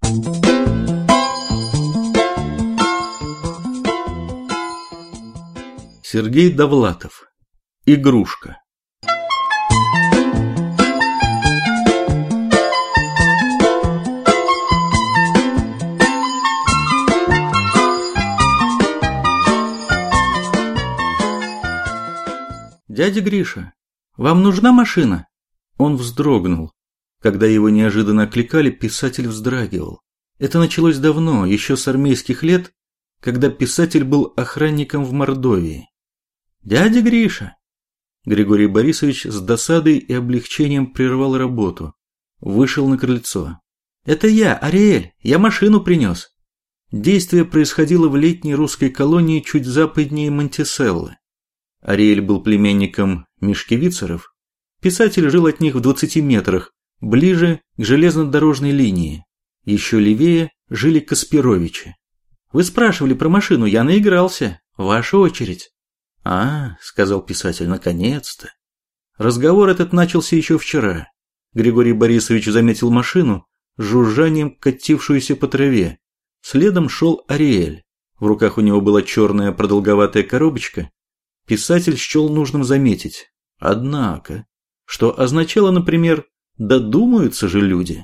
Сергей Довлатов. Игрушка. «Дядя Гриша, вам нужна машина?» Он вздрогнул. Когда его неожиданно окликали, писатель вздрагивал. Это началось давно, еще с армейских лет, когда писатель был охранником в Мордовии. «Дядя Гриша!» Григорий Борисович с досадой и облегчением прервал работу. Вышел на крыльцо. «Это я, Ариэль, я машину принес». Действие происходило в летней русской колонии чуть западнее Монтиселло. Ариэль был племянником Мишкевицеров. Писатель жил от них в 20 метрах, ближе к железнодорожной линии. Еще левее жили Каспировичи. «Вы спрашивали про машину, я наигрался. Ваша очередь». «А, — сказал писатель, — наконец-то». Разговор этот начался еще вчера. Григорий Борисович заметил машину, с жужжанием катившуюся по траве. Следом шел Ариэль. В руках у него была черная продолговатая коробочка. Писатель счел нужным заметить. Однако, что означало, например, «додумаются же люди».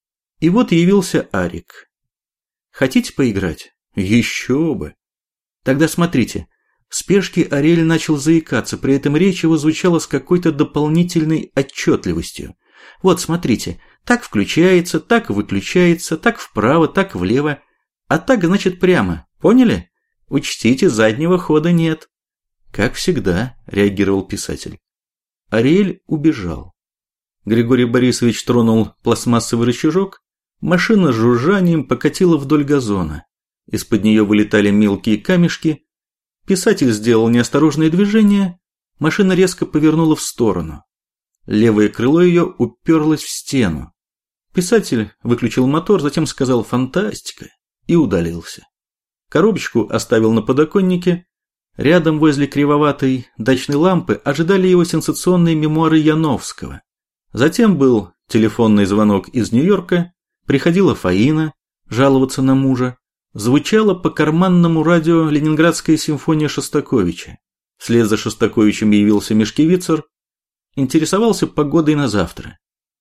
И вот явился Арик. «Хотите поиграть?» «Еще бы!» «Тогда смотрите». В спешке Ариэль начал заикаться, при этом речь его звучала с какой-то дополнительной отчетливостью. «Вот, смотрите, так включается, так выключается, так вправо, так влево, а так, значит, прямо, поняли? Учтите, заднего хода нет». «Как всегда», – реагировал писатель. Ариэль убежал. Григорий Борисович тронул пластмассовый рычажок, машина с жужжанием покатила вдоль газона. Из-под нее вылетали мелкие камешки. Писатель сделал неосторожное движение, машина резко повернула в сторону. Левое крыло ее уперлось в стену. Писатель выключил мотор, затем сказал «фантастика» и удалился. Коробочку оставил на подоконнике. Рядом возле кривоватой дачной лампы ожидали его сенсационные мемуары Яновского. Затем был телефонный звонок из Нью-Йорка, приходила Фаина жаловаться на мужа. Звучала по карманному радио Ленинградская симфония Шостаковича. Вслед за Шостаковичем явился Мишкевицер, интересовался погодой на завтра.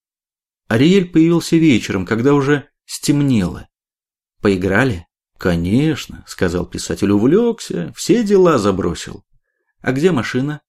Ариэль появился вечером, когда уже стемнело. «Поиграли?» «Конечно», — сказал писатель, увлекся, все дела забросил. «А где машина?»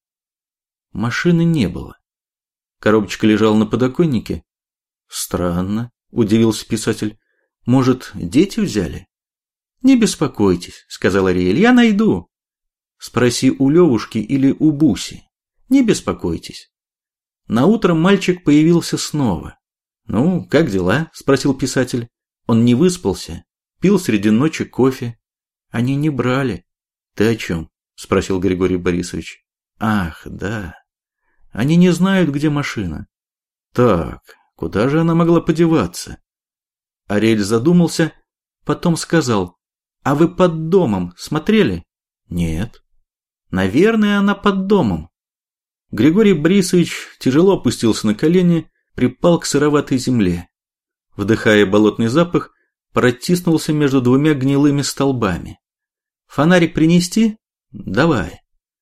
Машины не было. Коробочка лежала на подоконнике. «Странно», — удивился писатель. «Может, дети взяли?» «Не беспокойтесь», — сказал Ариэль, — «я найду». «Спроси у Левушки или у Буси. Не беспокойтесь». Наутро мальчик появился снова. «Ну, как дела?» — спросил писатель. Он не выспался, пил среди ночи кофе. Они не брали. «Ты о чем?» — спросил Григорий Борисович. «Ах, да. Они не знают, где машина». «Так, куда же она могла подеваться?» Ариэль задумался, потом сказал: «А вы под домом смотрели?» «Нет». «Наверное, она под домом». Григорий Борисович тяжело опустился на колени, припал к сыроватой земле. Вдыхая болотный запах, протиснулся между двумя гнилыми столбами. «Фонарик принести?» «Давай».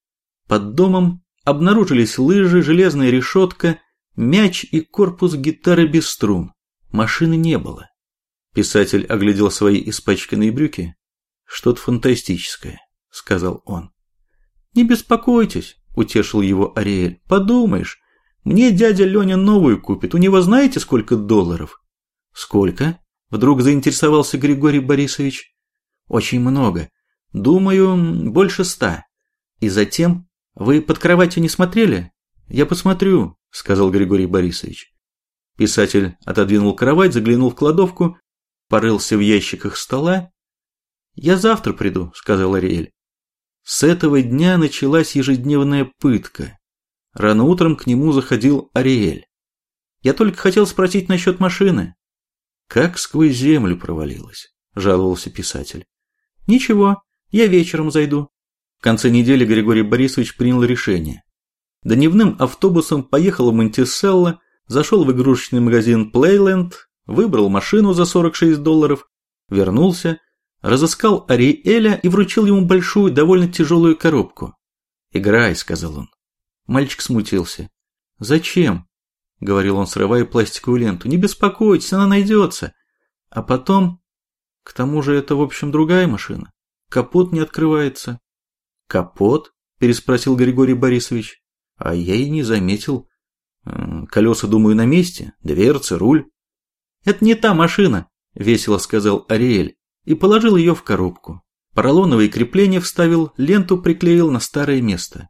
Под домом обнаружились лыжи, железная решетка, мяч и корпус гитары без струн. Машины не было. Писатель оглядел свои испачканные брюки. «Что-то фантастическое», — сказал он. «Не беспокойтесь», — утешил его Ариэль. «Подумаешь, мне дядя Леня новую купит. У него знаете, сколько $? «Сколько?» — вдруг заинтересовался Григорий Борисович. «Очень много. Думаю, больше 100. И затем... Вы под кроватью не смотрели?» «Я посмотрю», — сказал Григорий Борисович. Писатель отодвинул кровать, заглянул в кладовку, порылся в ящиках стола. «Я завтра приду», — сказал Ариэль. С этого дня началась ежедневная пытка. Рано утром к нему заходил Ариэль. «Я только хотел спросить насчет машины». «Как сквозь землю провалилась», — жаловался писатель. «Ничего, я вечером зайду». В конце недели Григорий Борисович принял решение. Дневным автобусом поехал в Монтиселло, зашел в игрушечный магазин Playland, выбрал машину за $46, вернулся, разыскал Ариэля и вручил ему большую, довольно тяжелую коробку. «Играй», — сказал он. Мальчик смутился. «Зачем?» — говорил он, срывая пластиковую ленту. «Не беспокойтесь, она найдется. А потом... К тому же это, в общем, другая машина. Капот не открывается». «Капот?» – переспросил Григорий Борисович. «А я и не заметил. Колеса, думаю, на месте, дверцы, руль». «Это не та машина», – весело сказал Ариэль и положил ее в коробку. Поролоновые крепления вставил, ленту приклеил на старое место.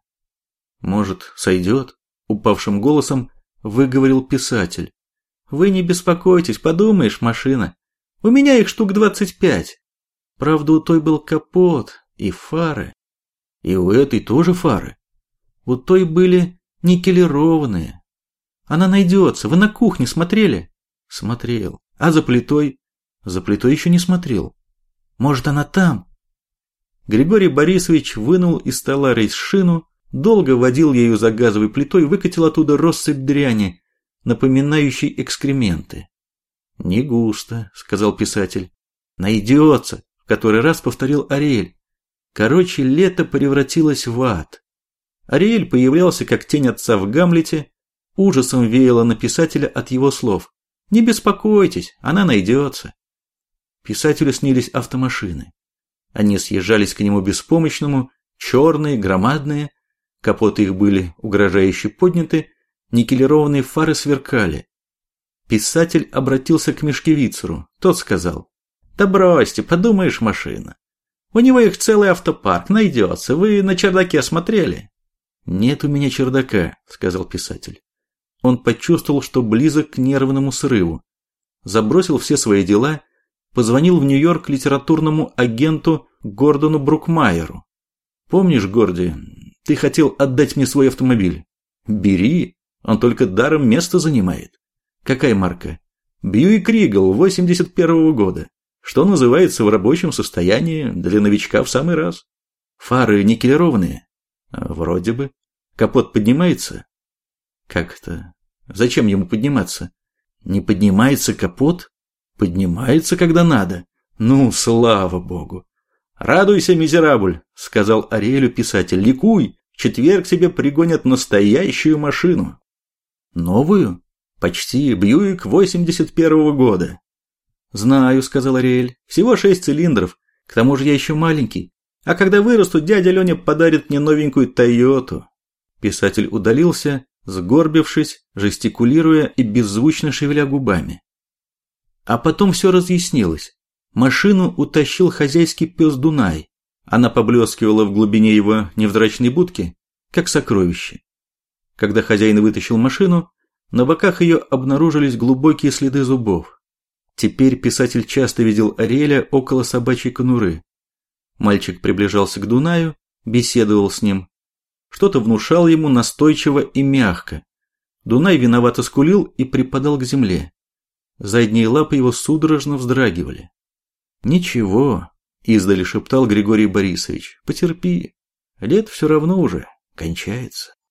«Может, сойдет?» – упавшим голосом выговорил писатель. «Вы не беспокойтесь, подумаешь, машина. У меня их штук 25. Правда, у той был капот и фары. И у этой тоже фары. У той были никелированные. Она найдется. Вы на кухне смотрели?» «Смотрел. А за плитой?» «За плитой еще не смотрел. Может, она там?» Григорий Борисович вынул из стола рейс-шину, долго водил ею за газовой плитой, выкатил оттуда россыпь дряни, напоминающей экскременты. «Не густо», — сказал писатель. «Найдется», — в который раз повторил Ариэль. Короче, лето превратилось в ад. Ариэль появлялся как тень отца в Гамлете, ужасом веяло на писателя от его слов. «Не беспокойтесь, она найдется». Писателю снились автомашины. Они съезжались к нему беспомощному, черные, громадные, капоты их были угрожающе подняты, никелированные фары сверкали. Писатель обратился к Мишкевицеру. Тот сказал: «Да бросьте, подумаешь, машина. У него их целый автопарк, найдется. Вы на чердаке осмотрели?» «Нет у меня чердака», — сказал писатель. Он почувствовал, что близок к нервному срыву. Забросил все свои дела, позвонил в Нью-Йорк литературному агенту Гордону Брукмайеру. «Помнишь, Горди, ты хотел отдать мне свой автомобиль? Бери, он только даром место занимает». «Какая марка?» «Бьюик Ригл 81-го года. Что называется, в рабочем состоянии, для новичка в самый раз». «Фары никелированные?» «Вроде бы». «Капот поднимается?» «Как это? Зачем ему подниматься?» «Не поднимается капот?» «Поднимается, когда надо». «Ну, слава богу». «Радуйся, мизерабль», — сказал Ариэлю писатель. «Ликуй, в четверг тебе пригонят настоящую машину». «Новую?» «Почти, Бьюик 81-го года». «Знаю», — сказал Ариэль, — «всего 6 цилиндров, к тому же я еще маленький. А когда вырасту, дядя Леня подарит мне новенькую Тойоту». Писатель удалился, сгорбившись, жестикулируя и беззвучно шевеля губами. А потом все разъяснилось. Машину утащил хозяйский пес Дунай. Она поблескивала в глубине его невзрачной будки, как сокровище. Когда хозяин вытащил машину, на боках ее обнаружились глубокие следы зубов. Теперь писатель часто видел Ариэля около собачьей конуры. Мальчик приближался к Дунаю, беседовал с ним. Что-то внушал ему настойчиво и мягко. Дунай виновато скулил и припадал к земле. Задние лапы его судорожно вздрагивали. «Ничего», — издали шептал Григорий Борисович, — «потерпи. Лет все равно уже кончается».